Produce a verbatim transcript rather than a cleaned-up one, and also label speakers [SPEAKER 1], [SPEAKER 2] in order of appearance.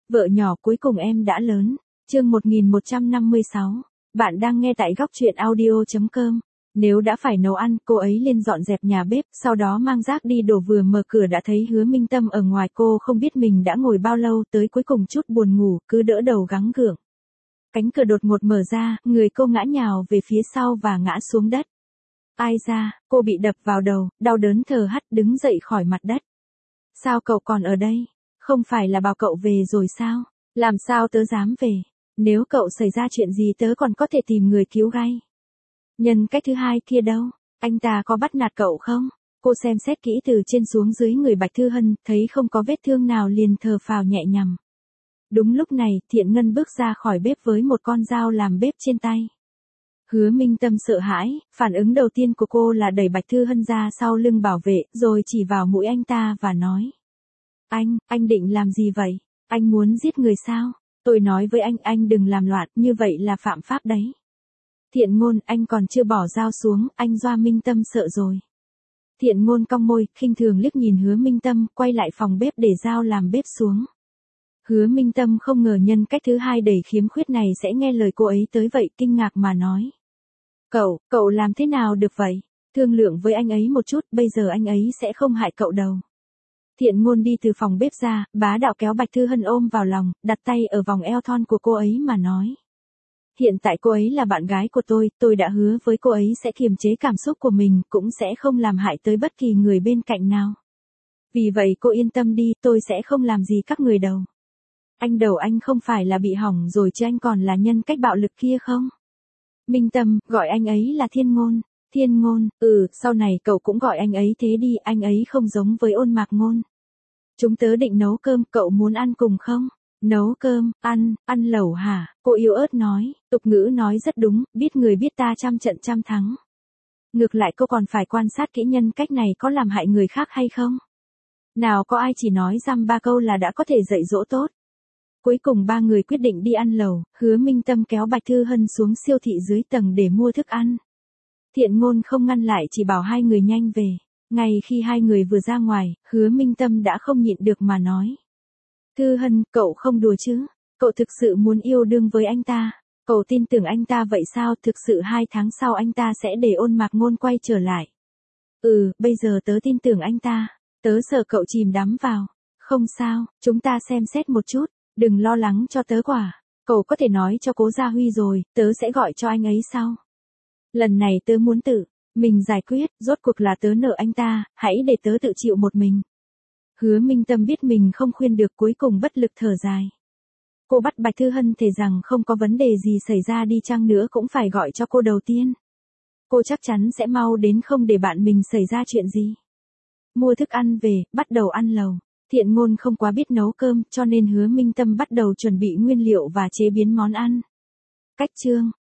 [SPEAKER 1] Vợ nhỏ cuối cùng em đã lớn. Chương một nghìn một trăm năm mươi sáu. Bạn đang nghe tại góc truyện audio chấm com. Nếu đã phải nấu ăn, cô ấy lên dọn dẹp nhà bếp, sau đó mang rác đi đổ, vừa mở cửa đã thấy Hứa Minh Tâm ở ngoài. Cô không biết mình đã ngồi bao lâu, tới cuối cùng chút buồn ngủ, cứ đỡ đầu gắng gượng. Cánh cửa đột ngột mở ra, người cô ngã nhào về phía sau và ngã xuống đất. Ai ra, cô bị đập vào đầu, đau đớn thở hắt đứng dậy khỏi mặt đất. Sao cậu còn ở đây? Không phải là bảo cậu về rồi sao? Làm sao tớ dám về? Nếu cậu xảy ra chuyện gì tớ còn có thể tìm người cứu gay. Nhân cách thứ hai kia đâu? Anh ta có bắt nạt cậu không? Cô xem xét kỹ từ trên xuống dưới người Bạch Thư Hân, thấy không có vết thương nào liền thở phào nhẹ nhõm. Đúng lúc này, Thiện Ngân bước ra khỏi bếp với một con dao làm bếp trên tay. Hứa Minh Tâm sợ hãi, phản ứng đầu tiên của cô là đẩy Bạch Thư Hân ra sau lưng bảo vệ, rồi chỉ vào mũi anh ta và nói. Anh, anh định làm gì vậy? Anh muốn giết người sao? Tôi nói với anh, anh đừng làm loạn, như vậy là phạm pháp đấy. Thiện Ngôn, anh còn chưa bỏ dao xuống, anh dọa Minh Tâm sợ rồi. Thiện Ngôn cong môi, khinh thường liếc nhìn Hứa Minh Tâm, quay lại phòng bếp để dao làm bếp xuống. Hứa Minh Tâm không ngờ nhân cách thứ hai đầy khiếm khuyết này sẽ nghe lời cô ấy tới vậy, kinh ngạc mà nói. Cậu, cậu làm thế nào được vậy? Thương lượng với anh ấy một chút, bây giờ anh ấy sẽ không hại cậu đâu. Thiện Ngôn đi từ phòng bếp ra, bá đạo kéo Bạch Thư Hân ôm vào lòng, đặt tay ở vòng eo thon của cô ấy mà nói. Hiện tại cô ấy là bạn gái của tôi, tôi đã hứa với cô ấy sẽ kiềm chế cảm xúc của mình, cũng sẽ không làm hại tới bất kỳ người bên cạnh nào. Vì vậy cô yên tâm đi, tôi sẽ không làm gì các người đâu. Anh đầu anh không phải là bị hỏng rồi chứ, anh còn là nhân cách bạo lực kia không? Minh Tâm, gọi anh ấy là Thiên Ngôn. Thiên Ngôn, ừ, sau này cậu cũng gọi anh ấy thế đi, anh ấy không giống với Ôn Mạc Ngôn. Chúng tớ định nấu cơm, cậu muốn ăn cùng không? Nấu cơm, ăn, ăn lẩu hả? Cô yếu ớt nói, tục ngữ nói rất đúng, biết người biết ta trăm trận trăm thắng. Ngược lại cô còn phải quan sát kỹ nhân cách này có làm hại người khác hay không? Nào có ai chỉ nói dăm ba câu là đã có thể dạy dỗ tốt. Cuối cùng ba người quyết định đi ăn lẩu, Hứa Minh Tâm kéo Bạch Thư Hân xuống siêu thị dưới tầng để mua thức ăn. Thiện Ngôn không ngăn lại, chỉ bảo hai người nhanh về. Ngay khi hai người vừa ra ngoài, Hứa Minh Tâm đã không nhịn được mà nói. Thư Hân, cậu không đùa chứ? Cậu thực sự muốn yêu đương với anh ta? Cậu tin tưởng anh ta vậy sao? Thực sự hai tháng sau anh ta sẽ để Ôn Mạc Ngôn quay trở lại. Ừ, bây giờ tớ tin tưởng anh ta. Tớ sợ cậu chìm đắm vào. Không sao, chúng ta xem xét một chút. Đừng lo lắng cho tớ quả. Cậu có thể nói cho Cố Gia Huy rồi, tớ sẽ gọi cho anh ấy sau. Lần này tớ muốn tự mình giải quyết, rốt cuộc là tớ nợ anh ta, hãy để tớ tự chịu một mình. Hứa Minh Tâm biết mình không khuyên được, cuối cùng bất lực thở dài. Cô bắt Bạch Thư Hân thề rằng không có vấn đề gì xảy ra đi chăng nữa cũng phải gọi cho cô đầu tiên. Cô chắc chắn sẽ mau đến, không để bạn mình xảy ra chuyện gì. Mua thức ăn về, bắt đầu ăn lẩu. Thiện Ngôn không quá biết nấu cơm, cho nên Hứa Minh Tâm bắt đầu chuẩn bị nguyên liệu và chế biến món ăn. Cách chương